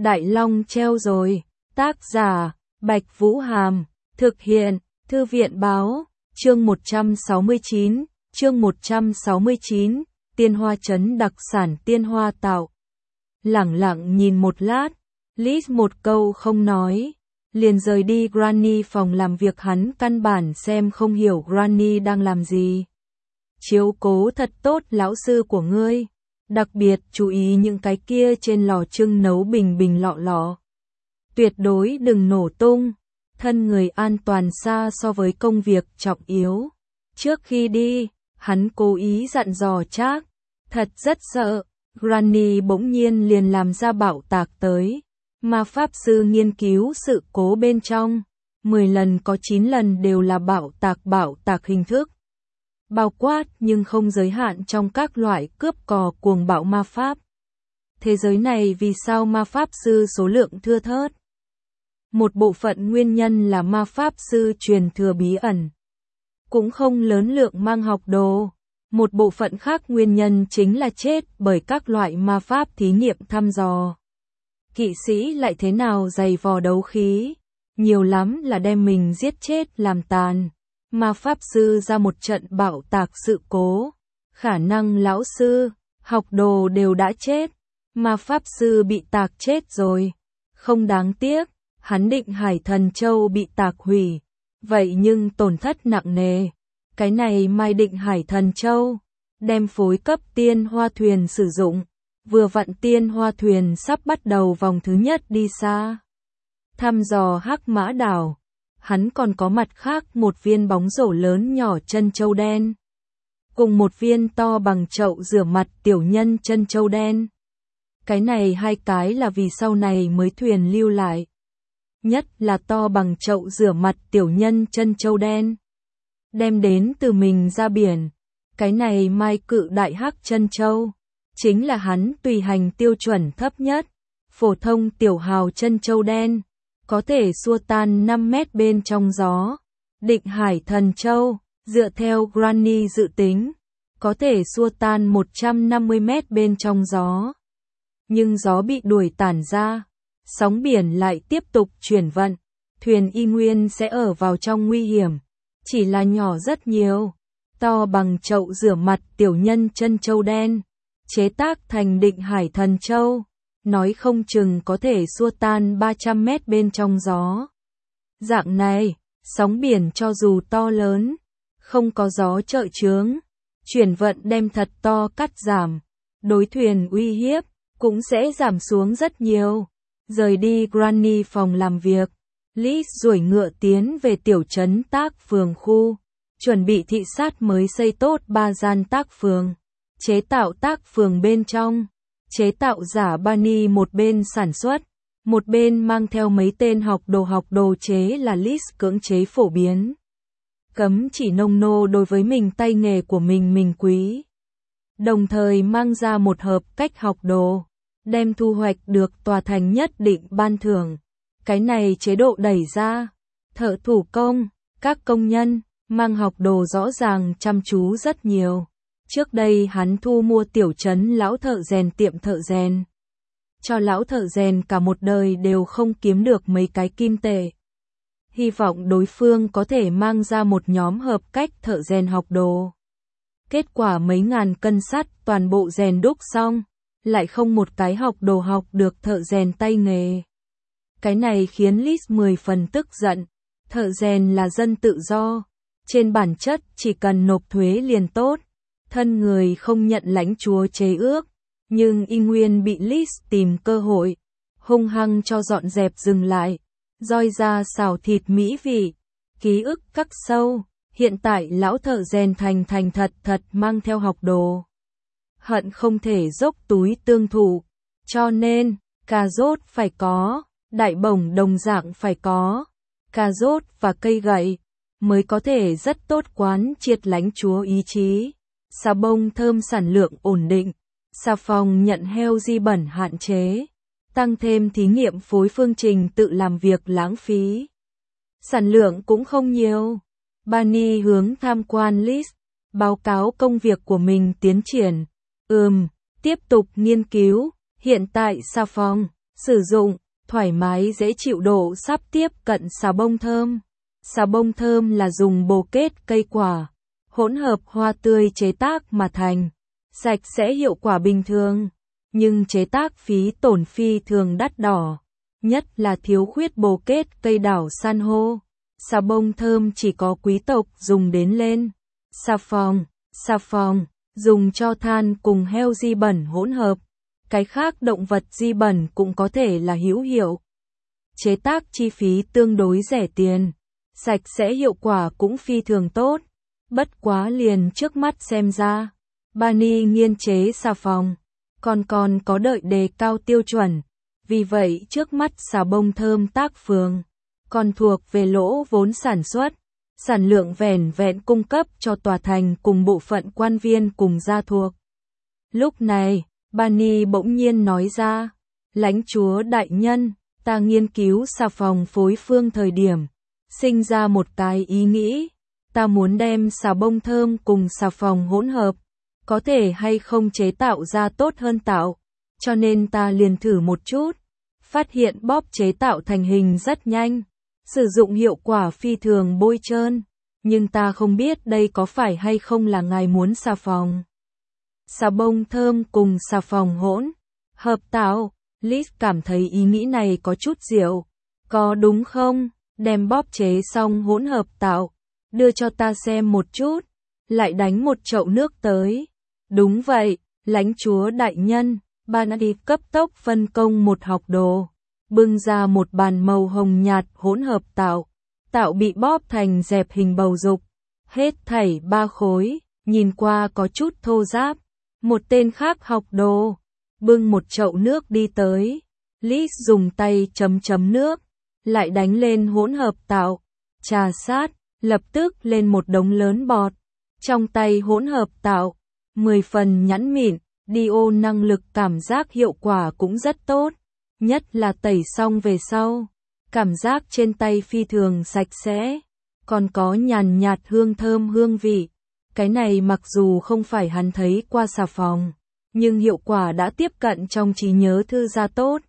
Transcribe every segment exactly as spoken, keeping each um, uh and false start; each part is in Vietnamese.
Đại Long treo rồi. Tác giả, Bạch Vũ Hàm. Thực hiện, Thư viện Báo. Chương một trăm sáu mươi chín. Chương một trăm sáu mươi chín. Tiên hoa trấn đặc sản tiên hoa tạo. Lẳng lặng nhìn một lát, Liz một câu không nói, liền rời đi Granny phòng làm việc. Hắn căn bản xem không hiểu Granny đang làm gì. Chiếu cố thật tốt lão sư của ngươi, đặc biệt chú ý những cái kia trên lò trưng nấu bình bình lọ lọ. Tuyệt đối đừng nổ tung, thân người an toàn xa so với công việc trọng yếu. Trước khi đi, hắn cố ý dặn dò Trác, thật rất sợ. Granny bỗng nhiên liền làm ra bạo tạc tới. Ma pháp sư nghiên cứu sự cố bên trong, mười lần có chín lần đều là bạo tạc bạo tạc hình thức. Bao quát nhưng không giới hạn trong các loại cướp cò cuồng bạo ma pháp. Thế giới này vì sao ma pháp sư số lượng thưa thớt? Một bộ phận nguyên nhân là ma pháp sư truyền thừa bí ẩn, cũng không lớn lượng mang học đồ. Một bộ phận khác nguyên nhân chính là chết bởi các loại ma pháp thí nghiệm thăm dò. Kỵ sĩ lại thế nào dày vò đấu khí, nhiều lắm là đem mình giết chết làm tàn. Ma pháp sư ra một trận bạo tạc sự cố, khả năng lão sư, học đồ đều đã chết. Ma pháp sư bị tạc chết rồi, không đáng tiếc. Hắn Định Hải Thần Châu bị tạc hủy, vậy nhưng tổn thất nặng nề. Cái này Mai Định Hải Thần Châu, đem phối cấp tiên hoa thuyền sử dụng, vừa vặn tiên hoa thuyền sắp bắt đầu vòng thứ nhất đi xa. Thăm dò Hắc Mã Đảo, hắn còn có mặt khác một viên bóng rổ lớn nhỏ chân châu đen, cùng một viên to bằng chậu rửa mặt tiểu nhân chân châu đen. Cái này hai cái là vì sau này mới thuyền lưu lại. Nhất là to bằng chậu rửa mặt tiểu nhân chân châu đen, đem đến từ mình ra biển. Cái này Mai cự đại hắc chân châu, chính là hắn tùy hành tiêu chuẩn thấp nhất. Phổ thông tiểu hào chân châu đen, có thể xua tan năm mét bên trong gió. Định Hải Thần Châu, dựa theo Granny dự tính, có thể xua tan một trăm năm mươi mét bên trong gió. Nhưng gió bị đuổi tản ra, sóng biển lại tiếp tục chuyển vận, thuyền y nguyên sẽ ở vào trong nguy hiểm, chỉ là nhỏ rất nhiều. To bằng chậu rửa mặt tiểu nhân chân châu đen, chế tác thành Định Hải Thần Châu, nói không chừng có thể xua tan ba trăm mét bên trong gió. Dạng này, sóng biển cho dù to lớn, không có gió trợ chướng, chuyển vận đem thật to cắt giảm, đối thuyền uy hiếp cũng sẽ giảm xuống rất nhiều. Rời đi Granny phòng làm việc, Liz duỗi ngựa tiến về tiểu trấn Tác Phường khu, chuẩn bị thị sát mới xây tốt ba gian tác phường. Chế tạo tác phường bên trong, chế tạo giả Bunny một bên sản xuất, một bên mang theo mấy tên học đồ học đồ chế là Liz cưỡng chế phổ biến. Cấm chỉ nông nô đối với mình tay nghề của mình mình quý. Đồng thời mang ra một hợp cách học đồ, đem thu hoạch được tòa thành nhất định ban thưởng. Cái này chế độ đẩy ra, thợ thủ công, các công nhân, mang học đồ rõ ràng chăm chú rất nhiều. Trước đây hắn thu mua tiểu trấn lão thợ rèn tiệm thợ rèn. Cho lão thợ rèn cả một đời đều không kiếm được mấy cái kim tệ. Hy vọng đối phương có thể mang ra một nhóm hợp cách thợ rèn học đồ. Kết quả mấy ngàn cân sắt toàn bộ rèn đúc xong, lại không một cái học đồ học được thợ rèn tay nghề. Cái này khiến Liz mười phần tức giận. Thợ rèn là dân tự do, trên bản chất chỉ cần nộp thuế liền tốt, thân người không nhận lãnh chúa chế ước, nhưng y nguyên bị Liz tìm cơ hội, hung hăng cho dọn dẹp dừng lại, roi ra xào thịt mỹ vị, ký ức khắc sâu. Hiện tại lão thợ rèn thành thành thật thật mang theo học đồ, hận không thể dốc túi tương thụ, cho nên cà rốt phải có, đại bổng đồng dạng phải có, cà rốt và cây gậy mới có thể rất tốt quán triệt lãnh chúa ý chí. Xà bông thơm sản lượng ổn định, xà phòng nhận heo di bẩn hạn chế, tăng thêm thí nghiệm phối phương trình tự làm việc lãng phí. Sản lượng cũng không nhiều. Bunny hướng tham quan Liz, báo cáo công việc của mình tiến triển. Ừm, tiếp tục nghiên cứu, hiện tại xà phòng, Sử dụng, thoải mái dễ chịu độ sắp tiếp cận xà bông thơm. Xà bông thơm là dùng bồ kết cây quả, hỗn hợp hoa tươi chế tác mà thành. Sạch sẽ hiệu quả bình thường, nhưng chế tác phí tổn phi thường đắt đỏ. Nhất là thiếu khuyết bồ kết cây đảo san hô. Xà bông thơm chỉ có quý tộc dùng đến lên. Xà phòng, xà phòng, dùng cho than cùng heo di bẩn hỗn hợp. Cái khác động vật di bẩn cũng có thể là hữu hiệu. Chế tác chi phí tương đối rẻ tiền. Sạch sẽ hiệu quả cũng phi thường tốt. Bất quá liền trước mắt xem ra. Bani nghiên chế xà phòng. Còn còn có đợi đề cao tiêu chuẩn. Vì vậy trước mắt xà bông thơm tác phường. Còn thuộc về lỗ vốn sản xuất. Sản lượng vẻn vẹn cung cấp cho tòa thành cùng bộ phận quan viên cùng gia thuộc. Lúc này, Bani bỗng nhiên nói ra. Lãnh chúa đại nhân, ta nghiên cứu xà phòng phối phương thời điểm. Sinh ra một cái ý nghĩ. Ta muốn đem xà bông thơm cùng xà phòng hỗn hợp. Có thể hay không chế tạo ra tốt hơn tạo. Cho nên ta liền thử một chút. Phát hiện bóp chế tạo thành hình rất nhanh. Sử dụng hiệu quả phi thường bôi trơn. Nhưng ta không biết đây có phải hay không là ngài muốn xà phòng. Xà bông thơm cùng xà phòng hỗn hợp tạo. Liz cảm thấy ý nghĩ này có chút diệu. Có đúng không? Đem bóp chế xong hỗn hợp tạo. Đưa cho ta xem một chút. Lại đánh một chậu nước tới. Đúng vậy, lãnh chúa đại nhân. Bani cấp tốc phân công một học đồ. Bưng ra một bàn màu hồng nhạt hỗn hợp tạo. Tạo bị bóp thành dẹp hình bầu dục. Hết thảy ba khối, nhìn qua có chút thô ráp. Một tên khác học đồ. Bưng một chậu nước đi tới. Liz dùng tay chấm chấm nước. Lại đánh lên hỗn hợp tạo. Trà sát, lập tức lên một đống lớn bọt. Trong tay hỗn hợp tạo. mười phần nhẵn mịn. Dio năng lực cảm giác hiệu quả cũng rất tốt. Nhất là tẩy xong về sau. Cảm giác trên tay phi thường sạch sẽ. Còn có nhàn nhạt hương thơm hương vị. Cái này mặc dù không phải hắn thấy qua xà phòng. Nhưng hiệu quả đã tiếp cận trong trí nhớ thư gia tốt.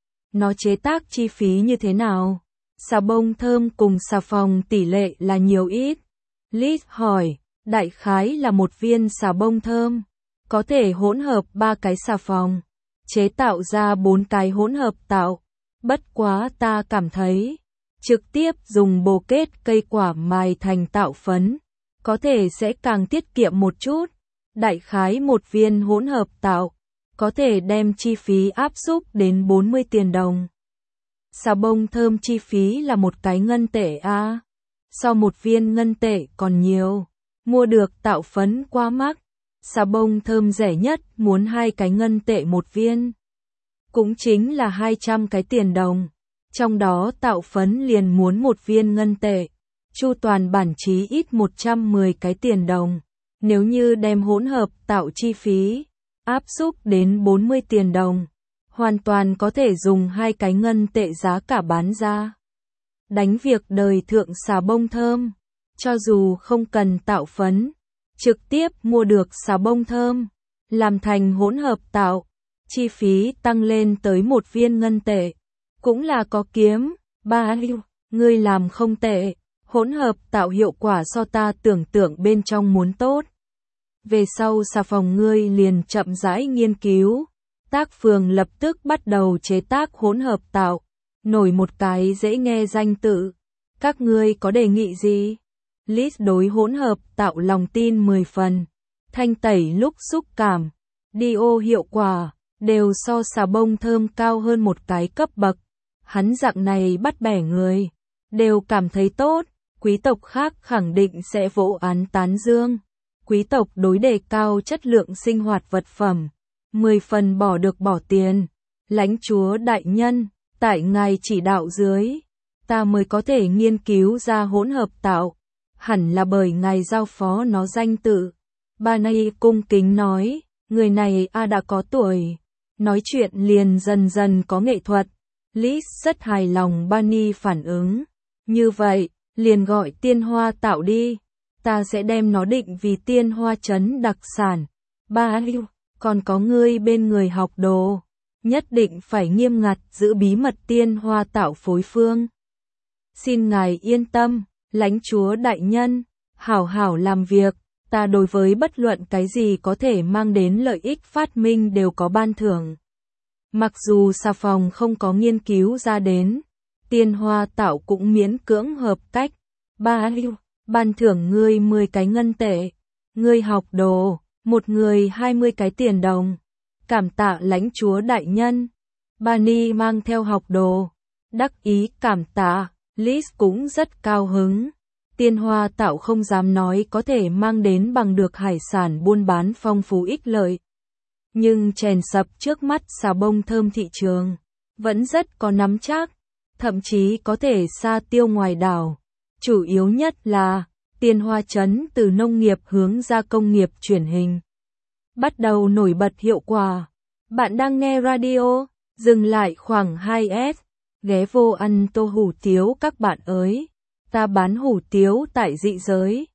Nó chế tác chi phí như thế nào? Xà bông thơm cùng xà phòng tỷ lệ là nhiều ít? Liz hỏi. Đại khái là một viên xà bông thơm. Có thể hỗn hợp ba cái xà phòng. Chế tạo ra bốn cái hỗn hợp tạo. Bất quá ta cảm thấy. Trực tiếp dùng bồ kết cây quả mài thành tạo phấn. Có thể sẽ càng tiết kiệm một chút. Đại khái một viên hỗn hợp tạo. Có thể đem chi phí áp xúc đến bốn mươi tiền đồng. Xà bông thơm chi phí là một cái ngân tệ a. À. So một viên ngân tệ còn nhiều. Mua được tạo phấn quá mắc. Xà bông thơm rẻ nhất muốn hai cái ngân tệ một viên. Cũng chính là hai trăm cái tiền đồng. Trong đó tạo phấn liền muốn một viên ngân tệ. Chu toàn bản chí ít một trăm mười cái tiền đồng. Nếu như đem hỗn hợp tạo chi phí, áp xúc đến bốn mươi tiền đồng. Hoàn toàn có thể dùng hai cái ngân tệ giá cả bán ra. Đánh việc đời thượng xà bông thơm. Cho dù không cần tạo phấn. Trực tiếp mua được xà bông thơm. Làm thành hỗn hợp tạo. Chi phí tăng lên tới một viên ngân tệ. Cũng là có kiếm. Ba hưu, ngươi làm không tệ. Hỗn hợp tạo hiệu quả so ta tưởng tượng bên trong muốn tốt. Về sau xà phòng ngươi liền chậm rãi nghiên cứu. Tác phường lập tức bắt đầu chế tác hỗn hợp tạo. Nổi một cái dễ nghe danh tự. Các ngươi có đề nghị gì? Liz đối hỗn hợp tạo lòng tin mười phần. Thanh tẩy lúc xúc cảm. Dio hiệu quả. Đều so xà bông thơm cao hơn một cái cấp bậc. Hắn dạng này bắt bẻ người. Đều cảm thấy tốt. Quý tộc khác khẳng định sẽ vỗ án tán dương. Quý tộc đối đề cao chất lượng sinh hoạt vật phẩm. Mười phần bỏ được bỏ tiền. Lãnh chúa đại nhân, tại ngài chỉ đạo dưới. Ta mới có thể nghiên cứu ra hỗn hợp tạo. Hẳn là bởi ngài giao phó nó danh tự. Bani cung kính nói, người này a đã có tuổi. Nói chuyện liền dần dần có nghệ thuật. Liz rất hài lòng Bani phản ứng. Như vậy, liền gọi tiên hoa tạo đi. Ta sẽ đem nó định vì tiên hoa trấn đặc sản. Ba hưu, còn có ngươi bên người học đồ. nhất định phải nghiêm ngặt giữ bí mật tiên hoa tạo phối phương. Xin ngài yên tâm, lãnh chúa đại nhân, hảo hảo làm việc, ta đối với bất luận cái gì có thể mang đến lợi ích phát minh đều có ban thưởng. Mặc dù xà phòng không có nghiên cứu ra đến, tiên hoa tạo cũng miễn cưỡng hợp cách. Ba lưu, ban thưởng ngươi mười cái ngân tệ, ngươi học đồ, một người hai mươi cái tiền đồng. Cảm tạ lãnh chúa đại nhân. Bani mang theo học đồ, đắc ý cảm tạ, Liz cũng rất cao hứng. Tiên hoa tạo không dám nói có thể mang đến bằng được hải sản buôn bán phong phú ích lợi. Nhưng chèn sập trước mắt xà bông thơm thị trường, vẫn rất có nắm chắc, thậm chí có thể xa tiêu ngoài đảo. Chủ yếu nhất là, tiên hoa trấn từ nông nghiệp hướng ra công nghiệp chuyển hình. Bắt đầu nổi bật hiệu quả. Bạn đang nghe radio, dừng lại khoảng hai S, ghé vô ăn tô hủ tiếu các bạn ơi. Ta bán hủ tiếu tại dị giới.